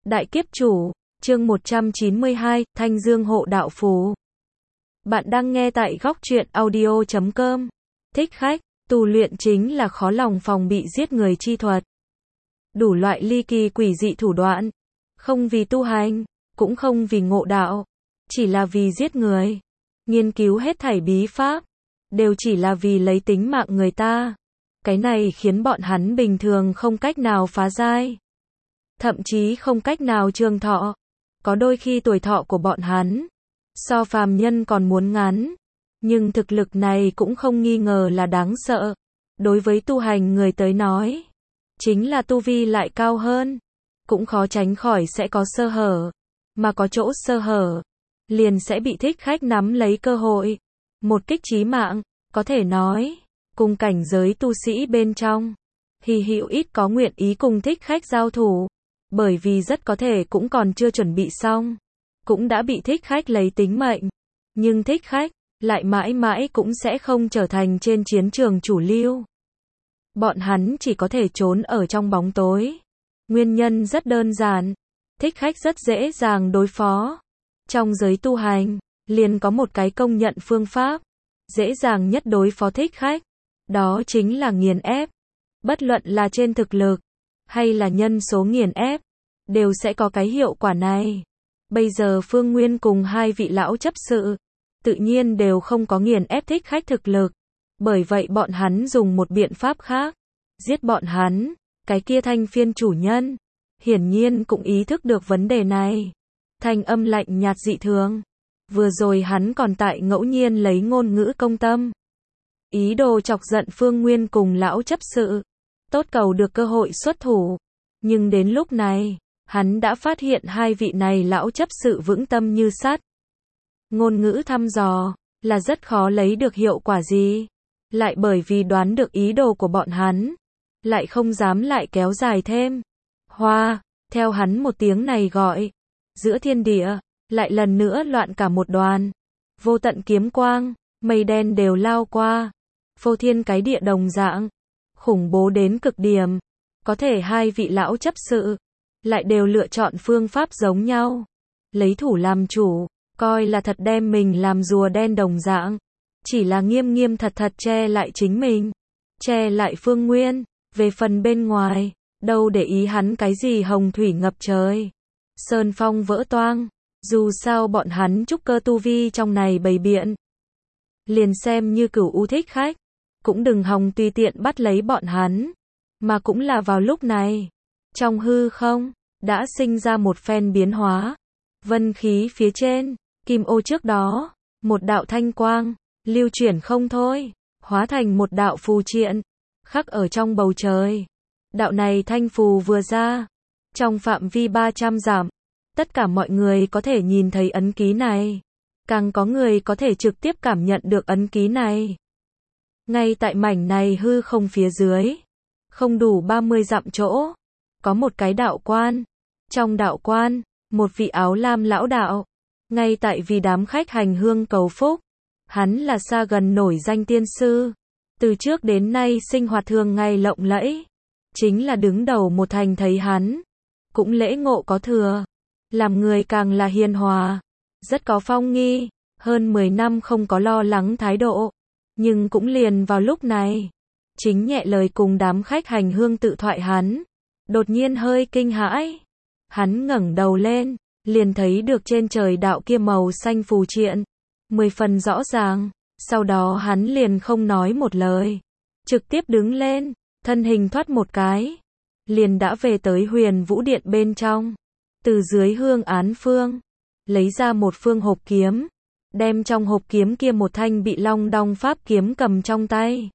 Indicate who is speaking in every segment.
Speaker 1: Đại kiếp chủ, chương 192, Thanh Dương hộ đạo phù. Bạn đang nghe tại góc truyện audio.com. Thích khách, tu luyện chính là khó lòng phòng bị giết người chi thuật. Đủ loại ly kỳ quỷ dị thủ đoạn, không vì tu hành, cũng không vì ngộ đạo, chỉ là vì giết người. Nghiên cứu hết thảy bí pháp, đều chỉ là vì lấy tính mạng người ta. Cái này khiến bọn hắn bình thường không cách nào phá giai, thậm chí không cách nào trường thọ. Có đôi khi tuổi thọ của bọn hắn so phàm nhân còn muốn ngắn, nhưng thực lực này cũng không nghi ngờ là đáng sợ. Đối với tu hành người tới nói, chính là tu vi lại cao hơn, cũng khó tránh khỏi sẽ có sơ hở, mà có chỗ sơ hở, liền sẽ bị thích khách nắm lấy cơ hội, một kích chí mạng. Có thể nói, cùng cảnh giới tu sĩ bên trong, hy hữu ít có nguyện ý cùng thích khách giao thủ, bởi vì rất có thể cũng còn chưa chuẩn bị xong, cũng đã bị thích khách lấy tính mệnh. Nhưng thích khách lại mãi mãi cũng sẽ không trở thành trên chiến trường chủ lưu. Bọn hắn chỉ có thể trốn ở trong bóng tối. Nguyên nhân rất đơn giản, thích khách rất dễ dàng đối phó. Trong giới tu hành, liền có một cái công nhận phương pháp, dễ dàng nhất đối phó thích khách, đó chính là nghiền ép. Bất luận là trên thực lực, hay là nhân số nghiền ép, đều sẽ có cái hiệu quả này. Bây giờ Phương Nguyên cùng hai vị lão chấp sự, tự nhiên đều không có nghiền ép thích khách thực lực. Bởi vậy bọn hắn dùng một biện pháp khác, giết bọn hắn. Cái kia Thanh Phiên chủ nhân, hiển nhiên cũng ý thức được vấn đề này. Thanh âm lạnh nhạt dị thường. Vừa rồi hắn còn tại ngẫu nhiên lấy ngôn ngữ công tâm, ý đồ chọc giận Phương Nguyên cùng lão chấp sự, tốt cầu được cơ hội xuất thủ. Nhưng đến lúc này, hắn đã phát hiện hai vị này lão chấp sự vững tâm như sắt. Ngôn ngữ thăm dò, là rất khó lấy được hiệu quả gì. Lại bởi vì đoán được ý đồ của bọn hắn, lại không dám lại kéo dài thêm. Hoa, theo hắn một tiếng này gọi, giữa thiên địa, lại lần nữa loạn cả một đoàn. Vô tận kiếm quang, mây đen đều lao qua. Phô thiên cái địa đồng dạng, khủng bố đến cực điểm. Có thể hai vị lão chấp sự lại đều lựa chọn phương pháp giống nhau, lấy thủ làm chủ, coi là thật đem mình làm rùa đen đồng dạng, chỉ là nghiêm nghiêm thật thật che lại chính mình, che lại Phương Nguyên. Về phần bên ngoài, đâu để ý hắn cái gì hồng thủy ngập trời, sơn phong vỡ toang. Dù sao bọn hắn trúc cơ tu vi trong này bày biện, liền xem như cửu u thích khách, cũng đừng hòng tùy tiện bắt lấy bọn hắn. Mà cũng là vào lúc này, trong hư không, đã sinh ra một phen biến hóa. Vân khí phía trên, kim ô trước đó, một đạo thanh quang, lưu chuyển không thôi, hóa thành một đạo phù triện, khắc ở trong bầu trời. Đạo này thanh phù vừa ra, trong phạm vi 300 dặm, tất cả mọi người có thể nhìn thấy ấn ký này. Càng có người có thể trực tiếp cảm nhận được ấn ký này. Ngay tại mảnh này hư không phía dưới, không đủ 30 dặm chỗ, có một cái đạo quan. Trong đạo quan, một vị áo lam lão đạo, ngay tại vì đám khách hành hương cầu phúc. Hắn là xa gần nổi danh tiên sư, từ trước đến nay sinh hoạt thường ngày lộng lẫy, chính là đứng đầu một thành thấy hắn, cũng lễ ngộ có thừa, làm người càng là hiền hòa, rất có phong nghi. Hơn 10 năm không có lo lắng thái độ, nhưng cũng liền vào lúc này, chính nhẹ lời cùng đám khách hành hương tự thoại hắn, đột nhiên hơi kinh hãi. Hắn ngẩng đầu lên, liền thấy được trên trời đạo kia màu xanh phù triện, 10 phần rõ ràng. Sau đó hắn liền không nói một lời, trực tiếp đứng lên, thân hình thoát một cái, liền đã về tới Huyền Vũ Điện bên trong. Từ dưới hương án phương, lấy ra một phương hộp kiếm, đem trong hộp kiếm kia một thanh bị long đong pháp kiếm cầm trong tay.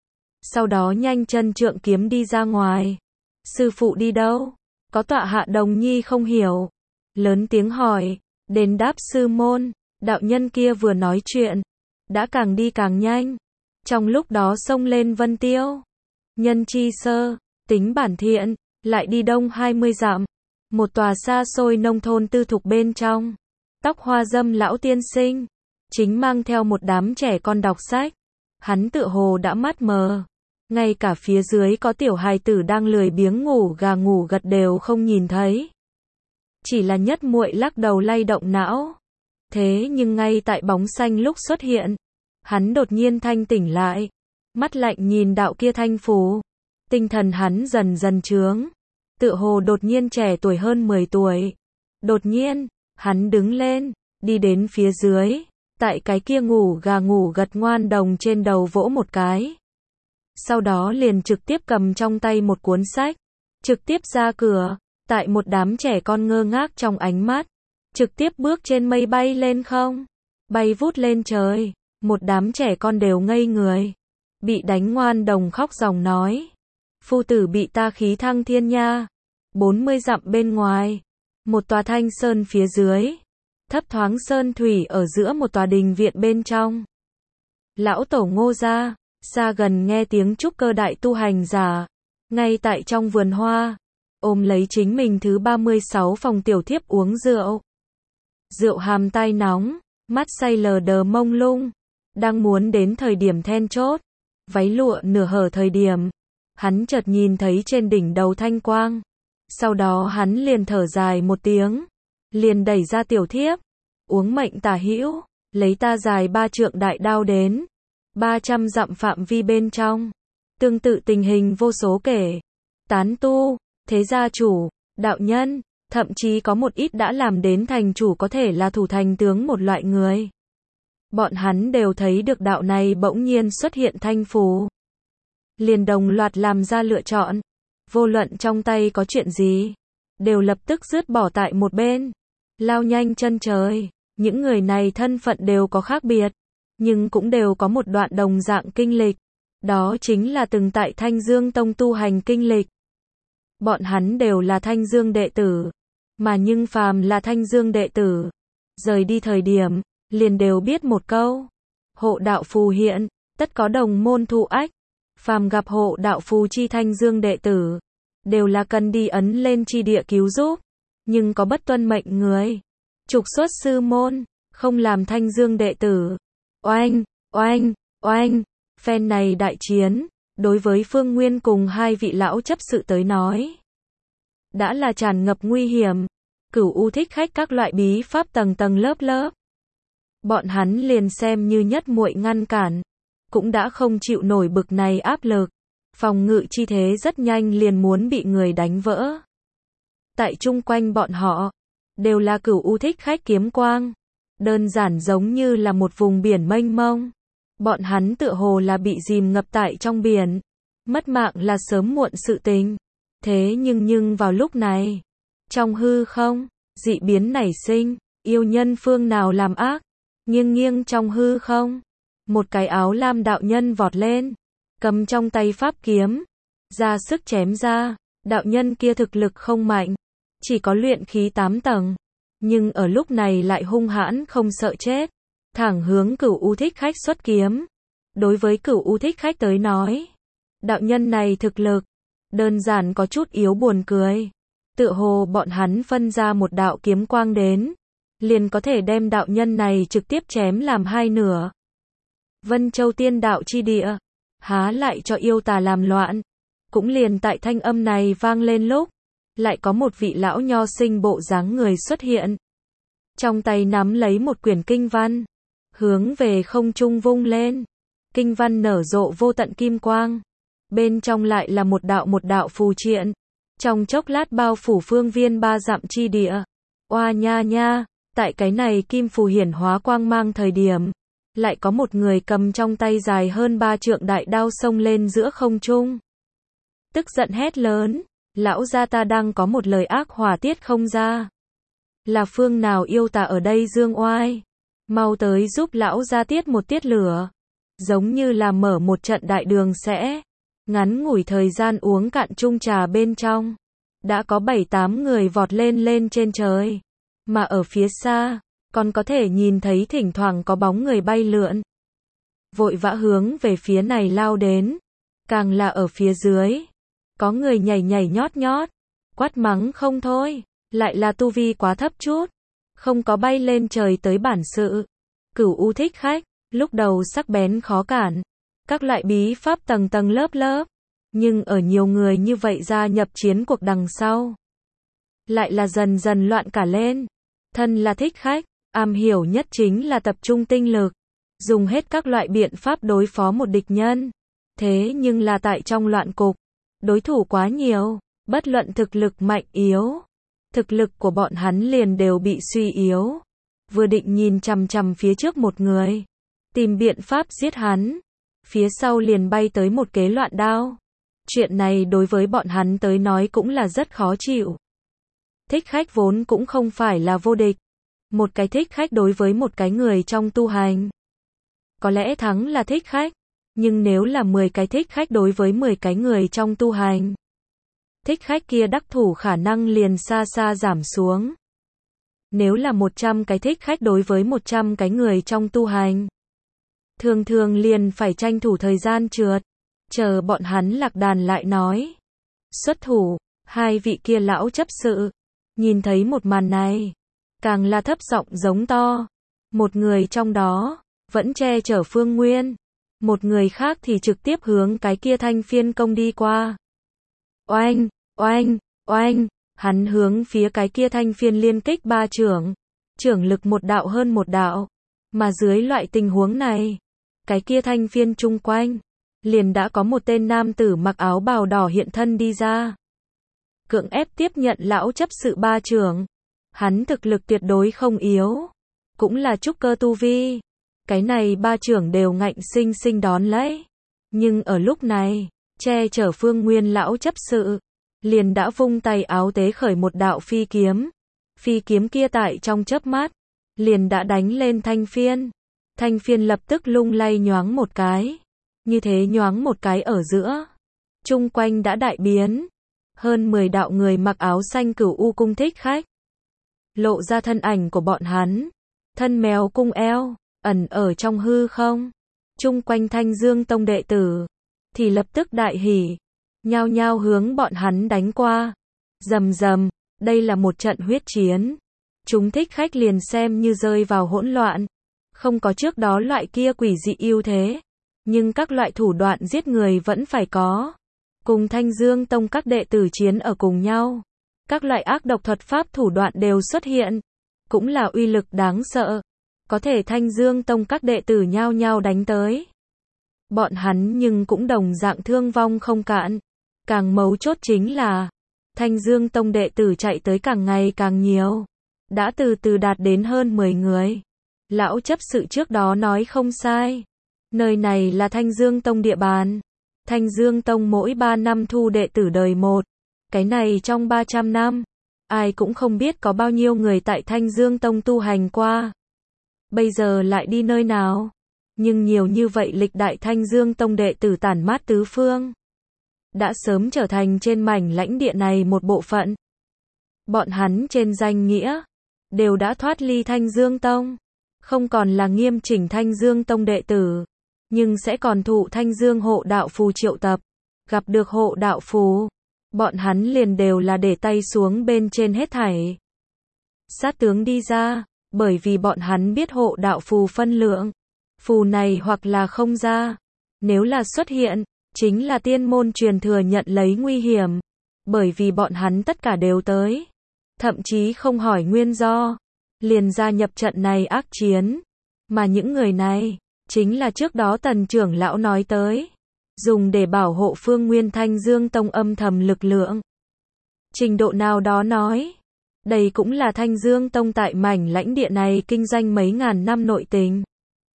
Speaker 1: Sau đó nhanh chân trượng kiếm đi ra ngoài. Sư phụ đi đâu? Có tọa hạ Đồng Nhi không hiểu, lớn tiếng hỏi. Đến đáp sư môn. Đạo nhân kia vừa nói chuyện, đã càng đi càng nhanh. Trong lúc đó xông lên Vân Tiêu, Nhân Chi Sơ, tính bản thiện, lại đi đông 20 dặm. Một tòa xa xôi nông thôn tư thục bên trong, tóc hoa dâm lão tiên sinh, chính mang theo một đám trẻ con đọc sách. Hắn tựa hồ đã mắt mờ, ngay cả phía dưới có tiểu hài tử đang lười biếng ngủ gà ngủ gật đều không nhìn thấy. Chỉ là Nhất Muội lắc đầu lay động não. Thế nhưng ngay tại bóng xanh lúc xuất hiện, hắn đột nhiên thanh tỉnh lại, mắt lạnh nhìn đạo kia thanh phù. Tinh thần hắn dần dần chướng, tựa hồ đột nhiên trẻ tuổi hơn 10 tuổi. Đột nhiên, hắn đứng lên, đi đến phía dưới, tại cái kia ngủ gà ngủ gật ngoan đồng trên đầu vỗ một cái. Sau đó liền trực tiếp cầm trong tay một cuốn sách, trực tiếp ra cửa, tại một đám trẻ con ngơ ngác trong ánh mắt, trực tiếp bước trên mây bay lên không, bay vút lên trời, một đám trẻ con đều ngây người, bị đánh ngoan đồng khóc ròng nói, phu tử bị ta khí thăng thiên nha. 40 dặm bên ngoài, một tòa thanh sơn phía dưới, thấp thoáng sơn thủy ở giữa một tòa đình viện bên trong. Lão tổ Ngô gia, xa gần nghe tiếng trúc cơ đại tu hành giả, ngay tại trong vườn hoa, ôm lấy chính mình thứ 36 phòng tiểu thiếp uống rượu. Rượu hàm tai nóng, mắt say lờ đờ mông lung, đang muốn đến thời điểm then chốt, váy lụa nửa hở thời điểm, hắn chợt nhìn thấy trên đỉnh đầu thanh quang. Sau đó hắn liền thở dài một tiếng, liền đẩy ra tiểu thiếp, uống mệnh tả hữu, lấy ta dài 3 trượng đại đao đến 300 dặm phạm vi bên trong. Tương tự tình hình vô số kể, tán tu, thế gia chủ, đạo nhân, thậm chí có một ít đã làm đến thành chủ có thể là thủ thành tướng một loại người. Bọn hắn đều thấy được đạo này bỗng nhiên xuất hiện thanh phù, liền đồng loạt làm ra lựa chọn. Vô luận trong tay có chuyện gì, đều lập tức dứt bỏ tại một bên, lao nhanh chân trời. Những người này thân phận đều có khác biệt, nhưng cũng đều có một đoạn đồng dạng kinh lịch. Đó chính là từng tại Thanh Dương Tông tu hành kinh lịch. Bọn hắn đều là Thanh Dương đệ tử, mà nhưng phàm là Thanh Dương đệ tử, rời đi thời điểm, liền đều biết một câu. Hộ đạo phù hiện, tất có đồng môn thụ ách. Phàm gặp hộ đạo phù chi Thanh Dương đệ tử, đều là cần đi ấn lên chi địa cứu giúp, nhưng có bất tuân mệnh người, trục xuất sư môn, không làm Thanh Dương đệ tử. Oanh, oanh, oanh, phen này đại chiến, đối với Phương Nguyên cùng hai vị lão chấp sự tới nói, đã là tràn ngập nguy hiểm. Cửu U thích khách các loại bí pháp tầng tầng lớp lớp, bọn hắn liền xem như Nhất Muội ngăn cản, cũng đã không chịu nổi bực này áp lực. Phòng ngự chi thế rất nhanh liền muốn bị người đánh vỡ. Tại chung quanh bọn họ, đều là Cửu U thích khách kiếm quang, đơn giản giống như là một vùng biển mênh mông. Bọn hắn tựa hồ là bị dìm ngập tại trong biển, mất mạng là sớm muộn sự tình. Thế nhưng vào lúc này, trong hư không, dị biến nảy sinh, yêu nhân phương nào làm ác, nghiêng trong hư không, một cái áo lam đạo nhân vọt lên, cầm trong tay pháp kiếm, ra sức chém ra. Đạo nhân kia thực lực không mạnh, chỉ có luyện khí 8 tầng, nhưng ở lúc này lại hung hãn không sợ chết, thẳng hướng Cửu U thích khách xuất kiếm. Đối với Cửu U thích khách tới nói, đạo nhân này thực lực, đơn giản có chút yếu buồn cười. Tựa hồ bọn hắn phân ra một đạo kiếm quang đến, liền có thể đem đạo nhân này trực tiếp chém làm hai nửa. Vân Châu tiên đạo chi địa, há lại cho yêu tà làm loạn. Cũng liền tại thanh âm này vang lên lúc, lại có một vị lão nho sinh bộ dáng người xuất hiện. Trong tay nắm lấy một quyển kinh văn, hướng về không trung vung lên. Kinh văn nở rộ vô tận kim quang, bên trong lại là một đạo phù triện, trong chốc lát bao phủ phương viên 3 dặm chi địa. Oa nha nha, tại cái này kim phù hiển hóa quang mang thời điểm, lại có một người cầm trong tay dài hơn 3 trượng đại đao xông lên giữa không trung. Tức giận hét lớn, lão gia ta đang có một lời ác hỏa tiết không ra. Là phương nào yêu tà ở đây dương oai, mau tới giúp lão gia tiết một tiết lửa. Giống như là mở một trận đại đường sẽ, ngắn ngủi thời gian uống cạn chung trà bên trong, đã có 7-8 người vọt lên trên trời, mà ở phía xa, còn có thể nhìn thấy thỉnh thoảng có bóng người bay lượn, vội vã hướng về phía này lao đến. Càng là ở phía dưới, có người nhảy nhót, quát mắng không thôi, lại là tu vi quá thấp chút, không có bay lên trời tới bản sự. Cửu U thích khách, lúc đầu sắc bén khó cản, các loại bí pháp tầng tầng lớp lớp, nhưng ở nhiều người như vậy gia nhập chiến cuộc đằng sau, lại là dần dần loạn cả lên. Thân là thích khách, am hiểu nhất chính là tập trung tinh lực, dùng hết các loại biện pháp đối phó một địch nhân. Thế nhưng là tại trong loạn cục, đối thủ quá nhiều, bất luận thực lực mạnh yếu, thực lực của bọn hắn liền đều bị suy yếu. Vừa định nhìn chằm chằm phía trước một người, tìm biện pháp giết hắn, phía sau liền bay tới một kế loạn đao. Chuyện này đối với bọn hắn tới nói cũng là rất khó chịu. Thích khách vốn cũng không phải là vô địch. Một cái thích khách đối với một cái người trong tu hành, có lẽ thắng là thích khách, nhưng nếu là 10 cái thích khách đối với 10 cái người trong tu hành, thích khách kia đắc thủ khả năng liền xa xa giảm xuống. Nếu là 100 cái thích khách đối với 100 cái người trong tu hành, thường thường liền phải tranh thủ thời gian trượt, chờ bọn hắn lạc đàn lại nói. Xuất thủ, hai vị kia lão chấp sự, nhìn thấy một màn này, càng là thấp giọng giống to. Một người trong đó, vẫn che chở Phương Nguyên, một người khác thì trực tiếp hướng cái kia thanh phiên công đi qua. Oanh, oanh, oanh, hắn hướng phía cái kia thanh phiên liên kích 3 chưởng, chưởng lực một đạo hơn một đạo, mà dưới loại tình huống này, cái kia thanh phiên chung quanh, liền đã có một tên nam tử mặc áo bào đỏ hiện thân đi ra. Cưỡng ép tiếp nhận lão chấp sự 3 chưởng, hắn thực lực tuyệt đối không yếu, cũng là trúc cơ tu vi. Cái này 3 chưởng đều ngạnh sinh sinh đón lấy. Nhưng ở lúc này, che chở Phương Nguyên lão chấp sự, liền đã vung tay áo tế khởi một đạo phi kiếm. Phi kiếm kia tại trong chớp mắt, liền đã đánh lên thanh phiên. Thanh phiên lập tức lung lay nhoáng một cái. Như thế nhoáng một cái ở giữa, chung quanh đã đại biến. Hơn 10 đạo người mặc áo xanh Cửu U cung thích khách, lộ ra thân ảnh của bọn hắn, thân mèo cung eo, ẩn ở trong hư không. Chung quanh Thanh Dương Tông đệ tử, thì lập tức đại hỉ, nhao nhao hướng bọn hắn đánh qua. Rầm rầm, đây là một trận huyết chiến. Chúng thích khách liền xem như rơi vào hỗn loạn, không có trước đó loại kia quỷ dị ưu thế, nhưng các loại thủ đoạn giết người vẫn phải có. Cùng Thanh Dương Tông các đệ tử chiến ở cùng nhau, các loại ác độc thuật pháp thủ đoạn đều xuất hiện, cũng là uy lực đáng sợ. Có thể Thanh Dương Tông các đệ tử nhao nhao đánh tới. Bọn hắn nhưng cũng đồng dạng thương vong không cạn. Càng mấu chốt chính là, Thanh Dương Tông đệ tử chạy tới càng ngày càng nhiều, đã từ từ đạt đến hơn 10 người. Lão chấp sự trước đó nói không sai, nơi này là Thanh Dương Tông địa bàn. Thanh Dương Tông mỗi 3 năm thu đệ tử đời một. Cái này trong 300 năm, ai cũng không biết có bao nhiêu người tại Thanh Dương Tông tu hành qua. Bây giờ lại đi nơi nào? Nhưng nhiều như vậy lịch đại Thanh Dương Tông đệ tử tản mát tứ phương, đã sớm trở thành trên mảnh lãnh địa này một bộ phận. Bọn hắn trên danh nghĩa, đều đã thoát ly Thanh Dương Tông, không còn là nghiêm chỉnh Thanh Dương Tông đệ tử, nhưng sẽ còn thụ Thanh Dương hộ đạo phù triệu tập. Gặp được hộ đạo phù, bọn hắn liền đều là để tay xuống bên trên hết thảy. Sát tướng đi ra, bởi vì bọn hắn biết hộ đạo phù phân lượng. Phù này hoặc là không ra, nếu là xuất hiện, chính là tiên môn truyền thừa nhận lấy nguy hiểm. Bởi vì bọn hắn tất cả đều tới, thậm chí không hỏi nguyên do, liền gia nhập trận này ác chiến. Mà những người này, chính là trước đó Tần trưởng lão nói tới, dùng để bảo hộ Phương Nguyên Thanh Dương Tông âm thầm lực lượng. Trình độ nào đó nói, đây cũng là Thanh Dương Tông tại mảnh lãnh địa này kinh doanh mấy ngàn năm nội tình.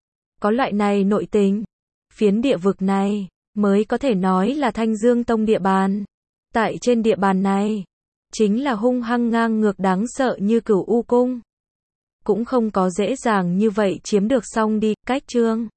Speaker 1: Có loại này nội tình, phiến địa vực này, mới có thể nói là Thanh Dương Tông địa bàn. Tại trên địa bàn này, chính là hung hăng ngang ngược đáng sợ như Cửu U cung. Cũng không có dễ dàng như vậy chiếm được xong đi. Cách chương